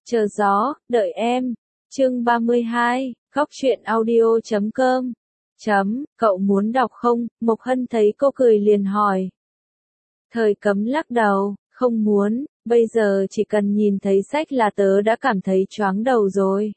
Chờ gió, đợi em. Chương 32, góc truyện audio.com. Cậu muốn đọc không? Mộc Hân thấy cô cười liền hỏi. Thời Cấm lắc đầu, không muốn, bây giờ chỉ cần nhìn thấy sách là tớ đã cảm thấy choáng đầu rồi.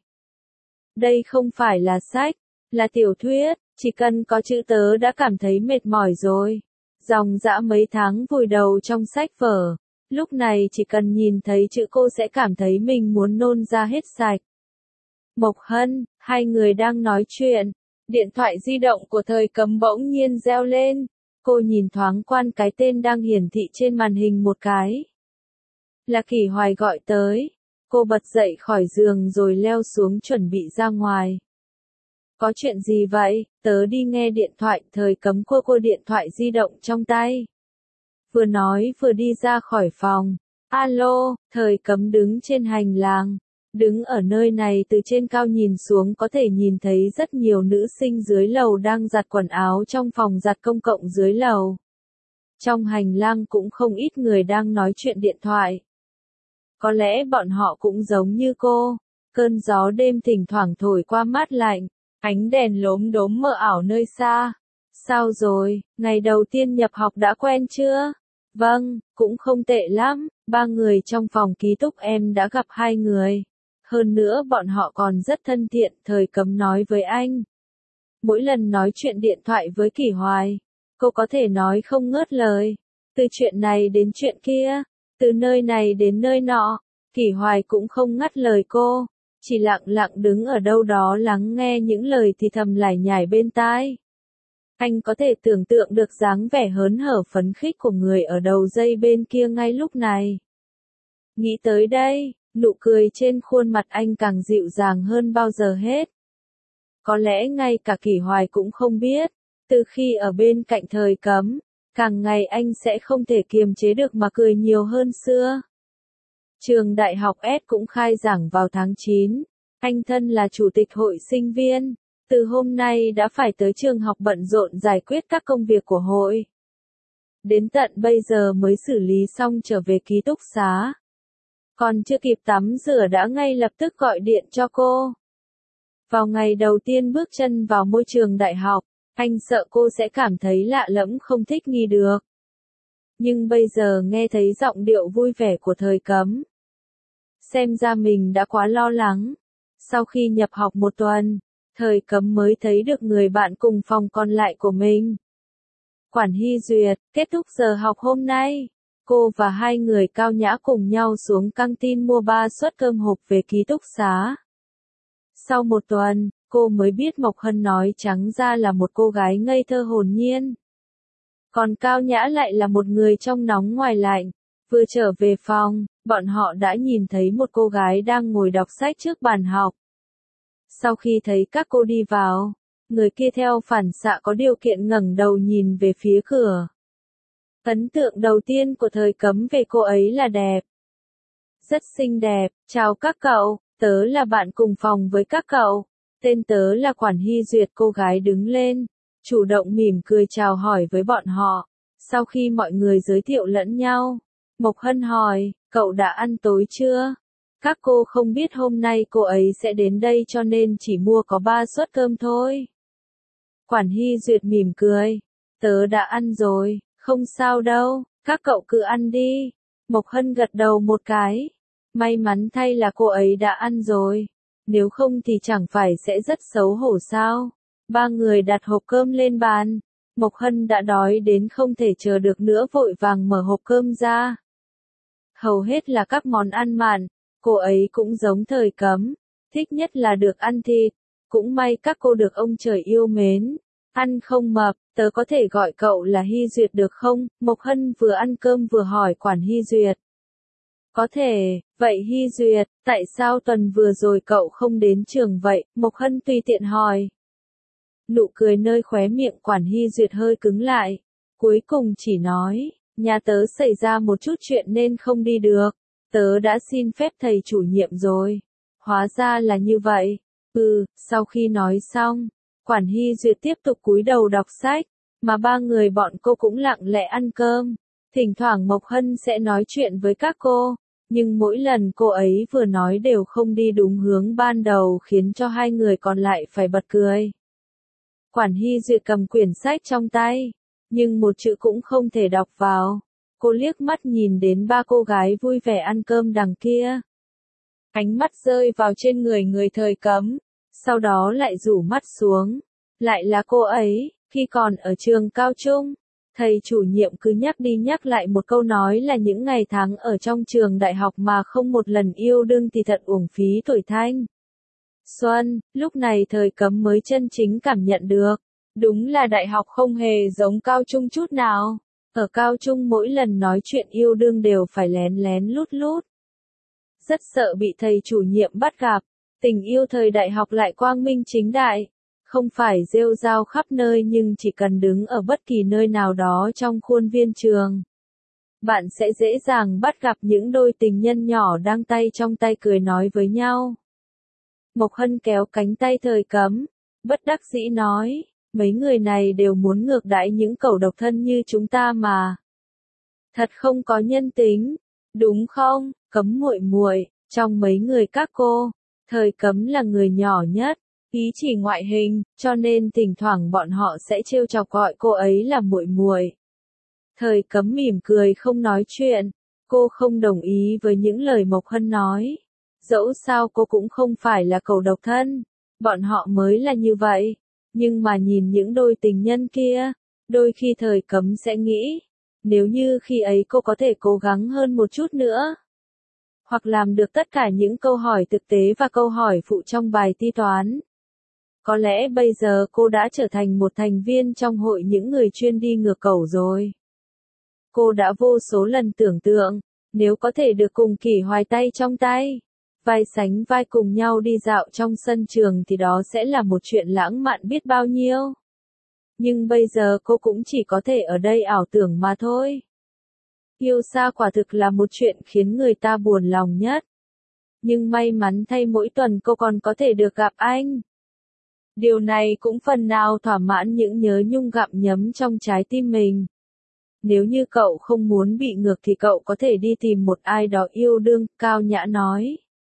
Đây không phải là sách, là tiểu thuyết, chỉ cần có chữ tớ đã cảm thấy mệt mỏi rồi. Dòng dã mấy tháng vùi đầu trong sách vở, lúc này chỉ cần nhìn thấy chữ cô sẽ cảm thấy mình muốn nôn ra hết sạch. Mộc Hân, hai người đang nói chuyện, điện thoại di động của Thời Cấm bỗng nhiên reo lên, cô nhìn thoáng qua cái tên đang hiển thị trên màn hình một cái. Là Kỷ Hoài gọi tới, cô bật dậy khỏi giường rồi leo xuống chuẩn bị ra ngoài. Có chuyện gì vậy? Tớ đi nghe điện thoại. Thời Cấm cô điện thoại di động trong tay. Vừa nói vừa đi ra khỏi phòng. Alo, Thời Cấm đứng trên hành lang. Đứng ở nơi này từ trên cao nhìn xuống có thể nhìn thấy rất nhiều nữ sinh dưới lầu đang giặt quần áo trong phòng giặt công cộng dưới lầu. Trong hành lang cũng không ít người đang nói chuyện điện thoại. Có lẽ bọn họ cũng giống như cô. Cơn gió đêm thỉnh thoảng thổi qua mát lạnh. Ánh đèn lốm đốm mờ ảo nơi xa. Sao rồi, ngày đầu tiên nhập học đã quen chưa? Vâng, cũng không tệ lắm, 3 người trong phòng ký túc em đã gặp 2 người. Hơn nữa bọn họ còn rất thân thiện, Thời Cấm nói với anh. Mỗi lần nói chuyện điện thoại với Kỷ Hoài, cô có thể nói không ngớt lời. Từ chuyện này đến chuyện kia, từ nơi này đến nơi nọ, Kỷ Hoài cũng không ngắt lời cô. Chỉ lặng lặng đứng ở đâu đó lắng nghe những lời thì thầm lải nhải bên tai. Anh có thể tưởng tượng được dáng vẻ hớn hở phấn khích của người ở đầu dây bên kia ngay lúc này. Nghĩ tới đây, nụ cười trên khuôn mặt anh càng dịu dàng hơn bao giờ hết. Có lẽ ngay cả Kỷ Hoài cũng không biết, từ khi ở bên cạnh Thời Cấm, càng ngày anh sẽ không thể kiềm chế được mà cười nhiều hơn xưa. Trường đại học S cũng khai giảng vào tháng 9. Anh thân là chủ tịch hội sinh viên, từ hôm nay đã phải tới trường học bận rộn giải quyết các công việc của hội. Đến tận bây giờ mới xử lý xong trở về ký túc xá. Còn chưa kịp tắm rửa đã ngay lập tức gọi điện cho cô. Vào ngày đầu tiên bước chân vào môi trường đại học, anh sợ cô sẽ cảm thấy lạ lẫm không thích nghi được. Nhưng bây giờ nghe thấy giọng điệu vui vẻ của Thời Cấm. Xem ra mình đã quá lo lắng. Sau khi nhập học một tuần, Thời Cấm mới thấy được người bạn cùng phòng còn lại của mình. Quản Hy Duyệt, kết thúc giờ học hôm nay. Cô và 2 người cao nhã cùng nhau xuống căng tin mua 3 suất cơm hộp về ký túc xá. Sau một tuần, cô mới biết Mộc Hân nói trắng ra là một cô gái ngây thơ hồn nhiên. Còn Cao Nhã lại là một người trong nóng ngoài lạnh. Vừa trở về phòng, bọn họ đã nhìn thấy một cô gái đang ngồi đọc sách trước bàn học. Sau khi thấy các cô đi vào, người kia theo phản xạ có điều kiện ngẩng đầu nhìn về phía cửa. Ấn tượng đầu tiên của Thời Cấm về cô ấy là đẹp. Rất xinh đẹp, chào các cậu, tớ là bạn cùng phòng với các cậu. Tên tớ là Quản Hy Duyệt. Cô gái đứng lên, chủ động mỉm cười chào hỏi với bọn họ. Sau khi mọi người giới thiệu lẫn nhau, Mộc Hân hỏi, cậu đã ăn tối chưa? Các cô không biết hôm nay cô ấy sẽ đến đây cho nên chỉ mua có 3 suất cơm thôi. Quản Hy Duyệt mỉm cười, tớ đã ăn rồi, không sao đâu, các cậu cứ ăn đi. Mộc Hân gật đầu một cái. May mắn thay là cô ấy đã ăn rồi. Nếu không thì chẳng phải sẽ rất xấu hổ sao? 3 người đặt hộp cơm lên bàn. Mộc Hân đã đói đến không thể chờ được nữa vội vàng mở hộp cơm ra. Hầu hết là các món ăn mặn. Cô ấy cũng giống Thời Cấm, thích nhất là được ăn thịt. Cũng may các cô được ông trời yêu mến. Ăn không mập, tớ có thể gọi cậu là Hy Duyệt được không? Mộc Hân vừa ăn cơm vừa hỏi Quản Hy Duyệt. Có thể, vậy Hy Duyệt, tại sao tuần vừa rồi cậu không đến trường vậy? Mộc Hân tùy tiện hỏi. Nụ cười nơi khóe miệng Quản Hy Duyệt hơi cứng lại. Cuối cùng chỉ nói, nhà tớ xảy ra một chút chuyện nên không đi được. Tớ đã xin phép thầy chủ nhiệm rồi. Hóa ra là như vậy. Sau khi nói xong, Quản Hy Duyệt tiếp tục cúi đầu đọc sách, mà 3 người bọn cô cũng lặng lẽ ăn cơm. Thỉnh thoảng Mộc Hân sẽ nói chuyện với các cô. Nhưng mỗi lần cô ấy vừa nói đều không đi đúng hướng ban đầu khiến cho hai người còn lại phải bật cười. Quản Hy Duyệt cầm quyển sách trong tay, nhưng một chữ cũng không thể đọc vào. Cô liếc mắt nhìn đến ba cô gái vui vẻ ăn cơm đằng kia. Ánh mắt rơi vào trên người người Thời Cấm, sau đó lại rủ mắt xuống. Lại là cô ấy, khi còn ở trường cao trung, thầy chủ nhiệm cứ nhắc đi nhắc lại một câu nói là những ngày tháng ở trong trường đại học mà không một lần yêu đương thì thật uổng phí tuổi thanh xuân. Lúc này Thời Cấm mới chân chính cảm nhận được, đúng là đại học không hề giống cao trung chút nào. Ở cao trung mỗi lần nói chuyện yêu đương đều phải lén lén lút lút. Rất sợ bị thầy chủ nhiệm bắt gặp, tình yêu thời đại học lại quang minh chính đại. Không phải rêu rao khắp nơi nhưng chỉ cần đứng ở bất kỳ nơi nào đó trong khuôn viên trường. Bạn sẽ dễ dàng bắt gặp những đôi tình nhân nhỏ đang tay trong tay cười nói với nhau. Mộc Hân kéo cánh tay Thời Cấm, bất đắc dĩ nói, mấy người này đều muốn ngược đãi những cẩu độc thân như chúng ta mà. Thật không có nhân tính, đúng không, Cấm muội muội, trong mấy người các cô, Thời Cấm là người nhỏ nhất, ý chỉ ngoại hình, cho nên thỉnh thoảng bọn họ sẽ trêu chọc gọi cô ấy là muội muội. Thời Cấm mỉm cười không nói chuyện, cô không đồng ý với những lời Mộc Hân nói. Dẫu sao cô cũng không phải là cẩu độc thân, bọn họ mới là như vậy. Nhưng mà nhìn những đôi tình nhân kia, đôi khi Thời Cấm sẽ nghĩ, nếu như khi ấy cô có thể cố gắng hơn một chút nữa, hoặc làm được tất cả những câu hỏi thực tế và câu hỏi phụ trong bài thi toán. Có lẽ bây giờ cô đã trở thành một thành viên trong hội những người chuyên đi ngược cẩu rồi. Cô đã vô số lần tưởng tượng, nếu có thể được cùng Kỷ Hoài tay trong tay, vai sánh vai cùng nhau đi dạo trong sân trường thì đó sẽ là một chuyện lãng mạn biết bao nhiêu. Nhưng bây giờ cô cũng chỉ có thể ở đây ảo tưởng mà thôi. Yêu xa quả thực là một chuyện khiến người ta buồn lòng nhất. Nhưng may mắn thay mỗi tuần cô còn có thể được gặp anh. Điều này cũng phần nào thỏa mãn những nhớ nhung gặm nhấm trong trái tim mình. Nếu như cậu không muốn bị ngược thì cậu có thể đi tìm một ai đó yêu đương, Cao Nhã nói.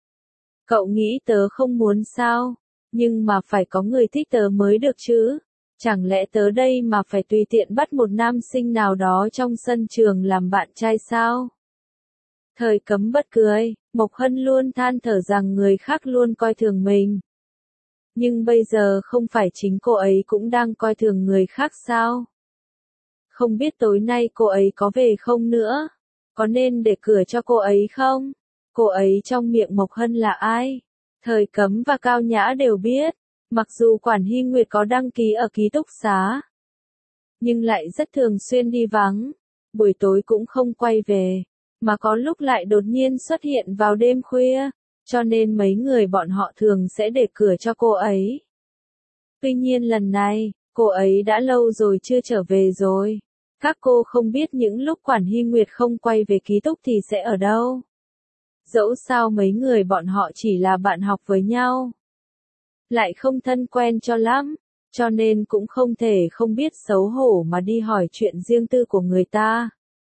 Cậu nghĩ tớ không muốn sao? Nhưng mà phải có người thích tớ mới được chứ. Chẳng lẽ tớ đây mà phải tùy tiện bắt một nam sinh nào đó trong sân trường làm bạn trai sao? Thời Cấm bật cười, Mộc Hân luôn than thở rằng người khác luôn coi thường mình. Nhưng bây giờ không phải chính cô ấy cũng đang coi thường người khác sao? Không biết tối nay cô ấy có về không nữa? Có nên để cửa cho cô ấy không? Cô ấy trong miệng Mộc Hân là ai? Thời Cấm và Cao Nhã đều biết, mặc dù Quản Hy Nguyệt có đăng ký ở ký túc xá, nhưng lại rất thường xuyên đi vắng, buổi tối cũng không quay về, mà có lúc lại đột nhiên xuất hiện vào đêm khuya, cho nên mấy người bọn họ thường sẽ để cửa cho cô ấy. Tuy nhiên lần này, cô ấy đã lâu rồi chưa trở về rồi. Các cô không biết những lúc Quản Hy Nguyệt không quay về ký túc thì sẽ ở đâu. Dẫu sao mấy người bọn họ chỉ là bạn học với nhau, lại không thân quen cho lắm, cho nên cũng không thể không biết xấu hổ mà đi hỏi chuyện riêng tư của người ta.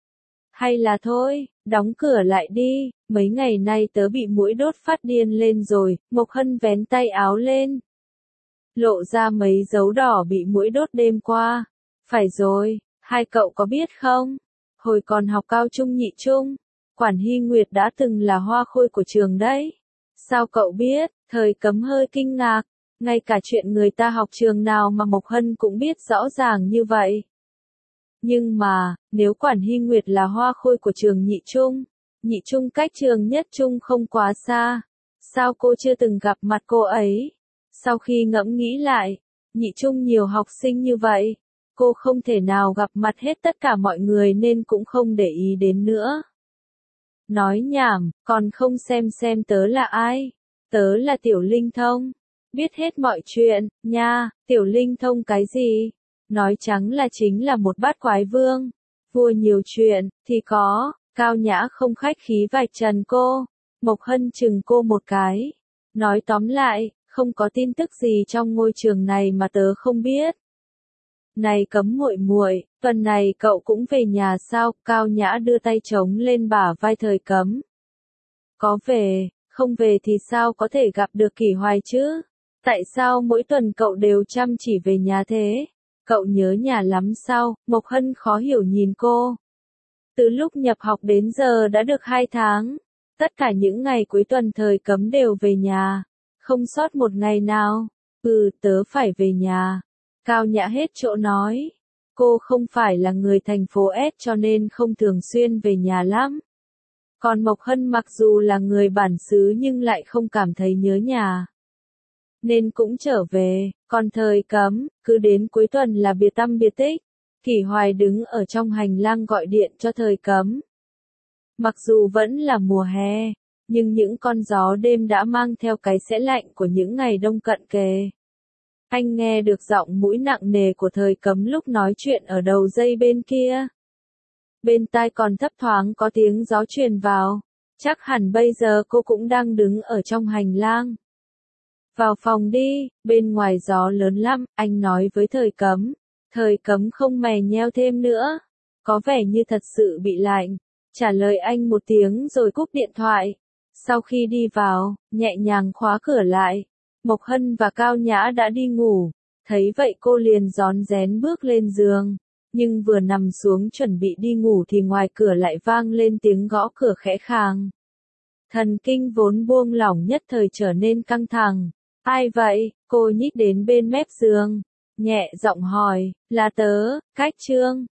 Hay là thôi, đóng cửa lại đi, mấy ngày nay tớ bị muỗi đốt phát điên lên rồi, Mộc Hân vén tay áo lên, lộ ra mấy dấu đỏ bị muỗi đốt đêm qua. Phải rồi, hai cậu có biết không? Hồi còn học cao trung nhị trung, Quản Hy Nguyệt đã từng là hoa khôi của trường đấy. Sao cậu biết? Thời Cấm hơi kinh ngạc, ngay cả chuyện người ta học trường nào mà Mộc Hân cũng biết rõ ràng như vậy. Nhưng mà, nếu Quản Hy Nguyệt là hoa khôi của trường nhị trung cách trường nhất trung không quá xa, sao cô chưa từng gặp mặt cô ấy? Sau khi ngẫm nghĩ lại, nhị trung nhiều học sinh như vậy, cô không thể nào gặp mặt hết tất cả mọi người nên cũng không để ý đến nữa. Nói nhảm, còn không xem tớ là ai? Tớ là Tiểu Linh Thông. Biết hết mọi chuyện, nha, Tiểu Linh Thông cái gì? Nói trắng là chính là một bát quái vương. Vua nhiều chuyện, thì có, Cao Nhã không khách khí vạch trần cô. Mộc Hân chừng cô một cái. Nói tóm lại, không có tin tức gì trong ngôi trường này mà tớ không biết. Này Cấm muội muội, tuần này cậu cũng về nhà sao? Cao Nhã đưa tay trống lên bả vai Thời Cấm. Có về, không về thì sao có thể gặp được Kỷ Hoài chứ? Tại sao mỗi tuần cậu đều chăm chỉ về nhà thế? Cậu nhớ nhà lắm sao? Mộc Hân khó hiểu nhìn cô. Từ lúc nhập học đến giờ đã được 2 tháng. Tất cả những ngày cuối tuần Thời Cấm đều về nhà. Không sót một ngày nào. Tớ phải về nhà. Cao Nhã hết chỗ nói. Cô không phải là người thành phố S cho nên không thường xuyên về nhà lắm. Còn Mộc Hân mặc dù là người bản xứ nhưng lại không cảm thấy nhớ nhà. Nên cũng trở về, còn Thời Cấm, cứ đến cuối tuần là biệt tăm biệt tích. Kỷ Hoài đứng ở trong hành lang gọi điện cho Thời Cấm. Mặc dù vẫn là mùa hè, nhưng những con gió đêm đã mang theo cái sẽ lạnh của những ngày đông cận kề. Anh nghe được giọng mũi nặng nề của Thời Cấm lúc nói chuyện ở đầu dây bên kia. Bên tai còn thấp thoáng có tiếng gió truyền vào. Chắc hẳn bây giờ cô cũng đang đứng ở trong hành lang. Vào phòng đi, bên ngoài gió lớn lắm, anh nói với Thời Cấm. Thời Cấm không mè nheo thêm nữa. Có vẻ như thật sự bị lạnh. Trả lời anh một tiếng rồi cúp điện thoại. Sau khi đi vào, nhẹ nhàng khóa cửa lại. Mộc Hân và Cao Nhã đã đi ngủ. Thấy vậy cô liền rón rén bước lên giường. Nhưng vừa nằm xuống chuẩn bị đi ngủ thì ngoài cửa lại vang lên tiếng gõ cửa khẽ khàng. Thần kinh vốn buông lỏng nhất thời trở nên căng thẳng. Ai vậy? Cô nhích đến bên mép giường. Nhẹ giọng hỏi, là tớ, Cách Trương.